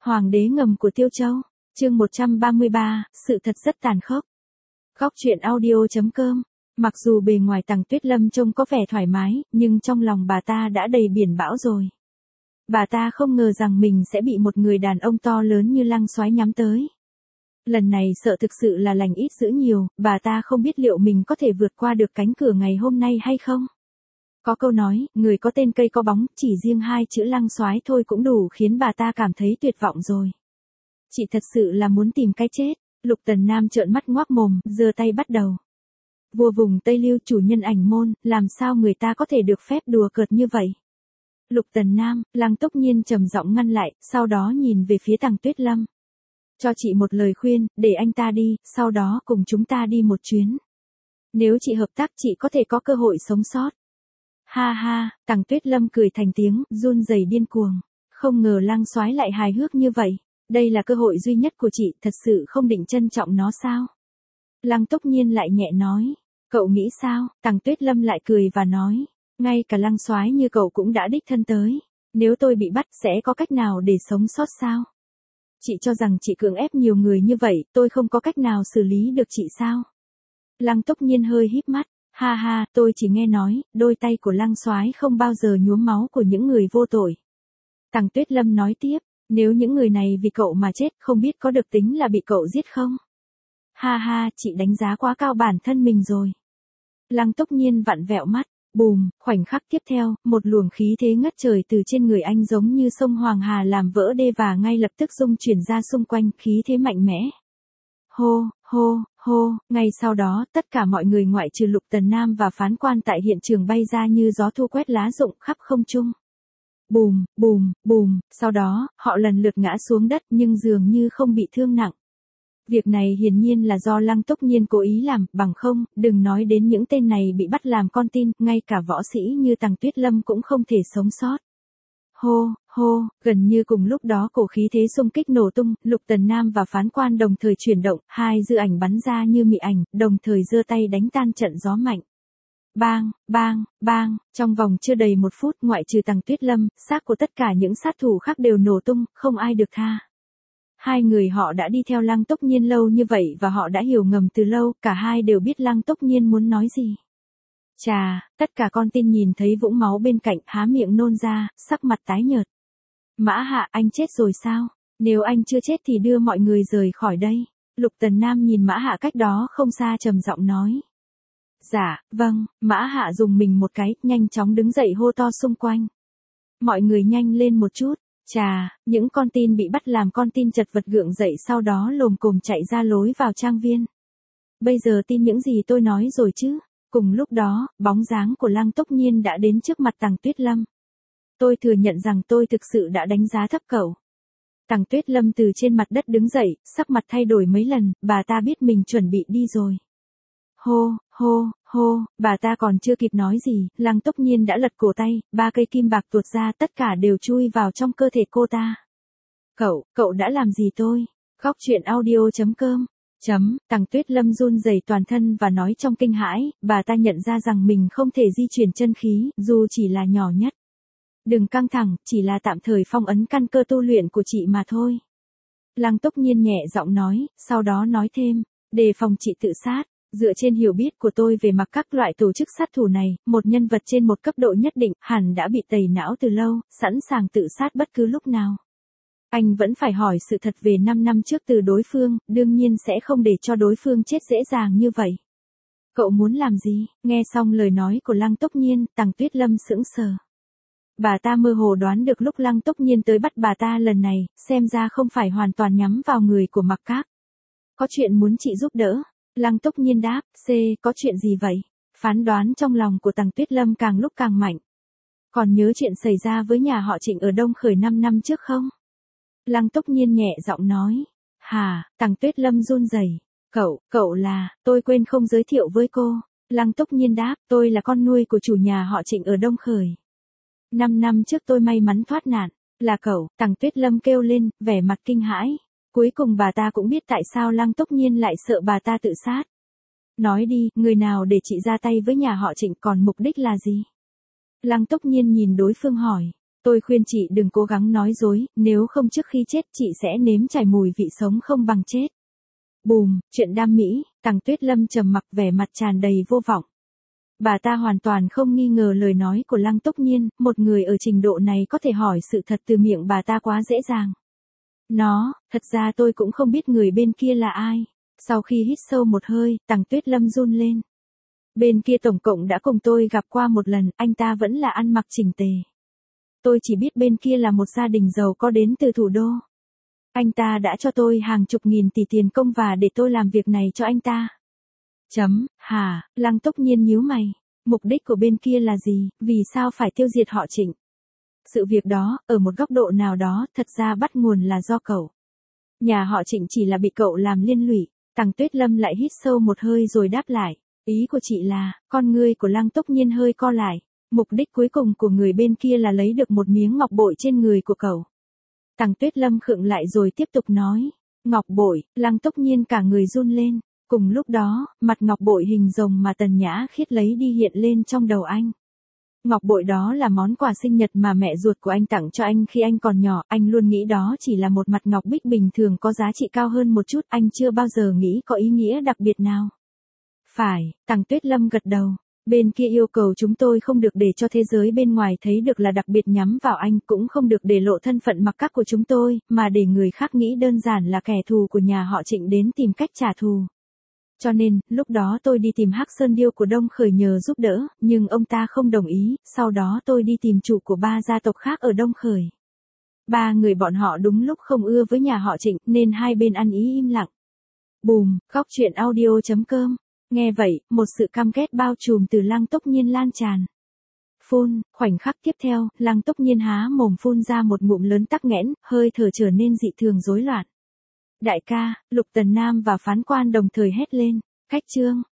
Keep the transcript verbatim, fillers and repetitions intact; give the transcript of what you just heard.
Hoàng đế ngầm của Tiêu Châu, chương một trăm ba mươi ba, sự thật rất tàn khốc. Góc truyện audio chấm com. Mặc dù bề ngoài Tằng Tuyết Lâm trông có vẻ thoải mái, nhưng trong lòng bà ta đã đầy biển bão rồi. Bà ta không ngờ rằng mình sẽ bị một người đàn ông to lớn như Lăng Soái nhắm tới. Lần này sợ thực sự là lành ít dữ nhiều, bà ta không biết liệu mình có thể vượt qua được cánh cửa ngày hôm nay hay không. Có câu nói, người có tên cây có bóng, chỉ riêng hai chữ Lăng Soái thôi cũng đủ khiến bà ta cảm thấy tuyệt vọng rồi. Chị thật sự là muốn tìm cái chết. Lục Tần Nam trợn mắt ngoác mồm, giơ tay bắt đầu. Vua vùng Tây Lưu chủ nhân ảnh môn, làm sao người ta có thể được phép đùa cợt như vậy? Lục Tần Nam, Lăng Túc Nhiên trầm giọng ngăn lại, sau đó nhìn về phía Tằng Tuyết Lâm. Cho chị một lời khuyên, để anh ta đi, sau đó cùng chúng ta đi một chuyến. Nếu chị hợp tác chị có thể có cơ hội sống sót. Ha ha, Tằng Tuyết Lâm cười thành tiếng, run rẩy điên cuồng. Không ngờ Lăng Soái lại hài hước như vậy. Đây là cơ hội duy nhất của chị, thật sự không định trân trọng nó sao? Lăng Túc Nhiên lại nhẹ nói. Cậu nghĩ sao? Tằng Tuyết Lâm lại cười và nói. Ngay cả Lăng Soái như cậu cũng đã đích thân tới. Nếu tôi bị bắt sẽ có cách nào để sống sót sao? Chị cho rằng chị cưỡng ép nhiều người như vậy, tôi không có cách nào xử lý được chị sao? Lăng Túc Nhiên hơi híp mắt. Ha ha, tôi chỉ nghe nói, đôi tay của Lăng Soái không bao giờ nhuốm máu của những người vô tội. Tằng Tuyết Lâm nói tiếp. Nếu những người này vì cậu mà chết, không biết có được tính là bị cậu giết không? Ha ha, chị đánh giá quá cao bản thân mình rồi. Lăng Túc Nhiên vặn vẹo mắt. Bùm, khoảnh khắc tiếp theo, một luồng khí thế ngất trời từ trên người anh giống như sông Hoàng Hà làm vỡ đê và ngay lập tức rung chuyển ra xung quanh, khí thế mạnh mẽ. Hô, hô, hô, ngay sau đó, tất cả mọi người ngoại trừ Lục Tần Nam và phán quan tại hiện trường bay ra như gió thu quét lá rụng khắp không trung. Bùm, bùm, bùm, sau đó, họ lần lượt ngã xuống đất nhưng dường như không bị thương nặng. Việc này hiển nhiên là do Lăng Túc Nhiên cố ý làm, bằng không, đừng nói đến những tên này bị bắt làm con tin, ngay cả võ sĩ như Tằng Tuyết Lâm cũng không thể sống sót. Hô, hô, gần như cùng lúc đó cổ khí thế xung kích nổ tung, Lục Tần Nam và phán quan đồng thời chuyển động, hai dư ảnh bắn ra như mị ảnh, đồng thời giơ tay đánh tan trận gió mạnh. Bang, bang, bang, trong vòng chưa đầy một phút ngoại trừ Tằng Tuyết Lâm, xác của tất cả những sát thủ khác đều nổ tung, không ai được tha. Hai người họ đã đi theo Lăng Túc Nhiên lâu như vậy và họ đã hiểu ngầm từ lâu, cả hai đều biết Lăng Túc Nhiên muốn nói gì. Chà, tất cả con tin nhìn thấy vũng máu bên cạnh há miệng nôn ra, sắc mặt tái nhợt. Mã Hạ, anh chết rồi sao? Nếu anh chưa chết thì đưa mọi người rời khỏi đây. Lục Tần Nam nhìn Mã Hạ cách đó không xa trầm giọng nói. Dạ, vâng, Mã Hạ dùng mình một cái, nhanh chóng đứng dậy hô to xung quanh. Mọi người nhanh lên một chút. Chà, những con tin bị bắt làm con tin chật vật gượng dậy sau đó lồm cồm chạy ra lối vào trang viên. Bây giờ tin những gì tôi nói rồi chứ? Cùng lúc đó, bóng dáng của Lăng Túc Nhiên đã đến trước mặt Tằng Tuyết Lâm. Tôi thừa nhận rằng tôi thực sự đã đánh giá thấp cậu. Tằng Tuyết Lâm từ trên mặt đất đứng dậy, sắc mặt thay đổi mấy lần, bà ta biết mình chuẩn bị đi rồi. Hô, hô, hô, bà ta còn chưa kịp nói gì, Lăng Túc Nhiên đã lật cổ tay, ba cây kim bạc tuột ra tất cả đều chui vào trong cơ thể cô ta. Cậu, cậu đã làm gì tôi? Góc truyện audio chấm com. Chấm, Tằng Tuyết Lâm run rẩy toàn thân và nói trong kinh hãi, bà ta nhận ra rằng mình không thể di chuyển chân khí, dù chỉ là nhỏ nhất. Đừng căng thẳng, chỉ là tạm thời phong ấn căn cơ tu luyện của chị mà thôi. Lăng Túc Nhiên nhẹ giọng nói, sau đó nói thêm, đề phòng chị tự sát. Dựa trên hiểu biết của tôi về mặt các loại tổ chức sát thủ này, một nhân vật trên một cấp độ nhất định hẳn đã bị tẩy não từ lâu, sẵn sàng tự sát bất cứ lúc nào. Anh vẫn phải hỏi sự thật về năm năm trước từ đối phương, đương nhiên sẽ không để cho đối phương chết dễ dàng như vậy. Cậu muốn làm gì? Nghe xong lời nói của Lăng Túc Nhiên, Tằng Tuyết Lâm sững sờ. Bà ta mơ hồ đoán được lúc Lăng Túc Nhiên tới bắt bà ta lần này, xem ra không phải hoàn toàn nhắm vào người của Mặc Các. Có chuyện muốn chị giúp đỡ. Lăng Túc Nhiên đáp, C, có chuyện gì vậy? Phán đoán trong lòng của Tằng Tuyết Lâm càng lúc càng mạnh. Còn nhớ chuyện xảy ra với nhà họ Trịnh ở Đông Khởi năm năm trước không? Lăng Túc Nhiên nhẹ giọng nói. Hà, Tằng Tuyết Lâm run rẩy. Cậu, cậu là, tôi quên không giới thiệu với cô. Lăng Túc Nhiên đáp, tôi là con nuôi của chủ nhà họ Trịnh ở Đông Khởi. Năm năm trước tôi may mắn thoát nạn. Là cậu, Tằng Tuyết Lâm kêu lên, vẻ mặt kinh hãi. Cuối cùng bà ta cũng biết tại sao Lăng Túc Nhiên lại sợ bà ta tự sát. Nói đi, người nào để chị ra tay với nhà họ Trịnh còn mục đích là gì? Lăng Túc Nhiên nhìn đối phương hỏi. Tôi khuyên chị đừng cố gắng nói dối, nếu không trước khi chết chị sẽ nếm trải mùi vị sống không bằng chết. Bùm, chuyện đam mỹ, Tằng Tuyết Lâm trầm mặc vẻ mặt tràn đầy vô vọng. Bà ta hoàn toàn không nghi ngờ lời nói của Lăng Túc Nhiên, một người ở trình độ này có thể hỏi sự thật từ miệng bà ta quá dễ dàng. Nó, thật ra tôi cũng không biết người bên kia là ai. Sau khi hít sâu một hơi, Tằng Tuyết Lâm run lên. Bên kia tổng cộng đã cùng tôi gặp qua một lần, anh ta vẫn là ăn mặc chỉnh tề. Tôi chỉ biết bên kia là một gia đình giàu có đến từ thủ đô. Anh ta đã cho tôi hàng chục nghìn tỷ tiền công và để tôi làm việc này cho anh ta. Chấm, hả, Lăng Túc Nhiên nhíu mày. Mục đích của bên kia là gì, vì sao phải tiêu diệt họ Trịnh? Sự việc đó, ở một góc độ nào đó, thật ra bắt nguồn là do cậu. Nhà họ Trịnh chỉ là bị cậu làm liên lụy. Tằng Tuyết Lâm lại hít sâu một hơi rồi đáp lại. Ý của chị là, con ngươi của Lăng Túc Nhiên hơi co lại. Mục đích cuối cùng của người bên kia là lấy được một miếng ngọc bội trên người của cậu. Tằng Tuyết Lâm khựng lại rồi tiếp tục nói. Ngọc bội, Lăng Túc Nhiên cả người run lên. Cùng lúc đó, mặt ngọc bội hình rồng mà Tần Nhã Khiết lấy đi hiện lên trong đầu anh. Ngọc bội đó là món quà sinh nhật mà mẹ ruột của anh tặng cho anh khi anh còn nhỏ, anh luôn nghĩ đó chỉ là một mặt ngọc bích bình thường có giá trị cao hơn một chút, anh chưa bao giờ nghĩ có ý nghĩa đặc biệt nào. Phải, Tằng Tuyết Lâm gật đầu. Bên kia yêu cầu chúng tôi không được để cho thế giới bên ngoài thấy được là đặc biệt nhắm vào anh, cũng không được để lộ thân phận mặc các của chúng tôi, mà để người khác nghĩ đơn giản là kẻ thù của nhà họ Trịnh đến tìm cách trả thù. Cho nên, lúc đó tôi đi tìm Hắc Sơn Điêu của Đông Khởi nhờ giúp đỡ, nhưng ông ta không đồng ý, sau đó tôi đi tìm chủ của ba gia tộc khác ở Đông Khởi. Ba người bọn họ đúng lúc không ưa với nhà họ Trịnh, nên hai bên ăn ý im lặng. Bùm, khóc chuyện audio chấm com. Nghe vậy, một sự căm ghét bao trùm từ Lăng Túc Nhiên lan tràn. Phun, khoảnh khắc tiếp theo, Lăng Túc Nhiên há mồm phun ra một ngụm lớn tắc nghẽn, hơi thở trở nên dị thường rối loạn. Đại ca, Lục Tần Nam và phán quan đồng thời hét lên. Cách chương.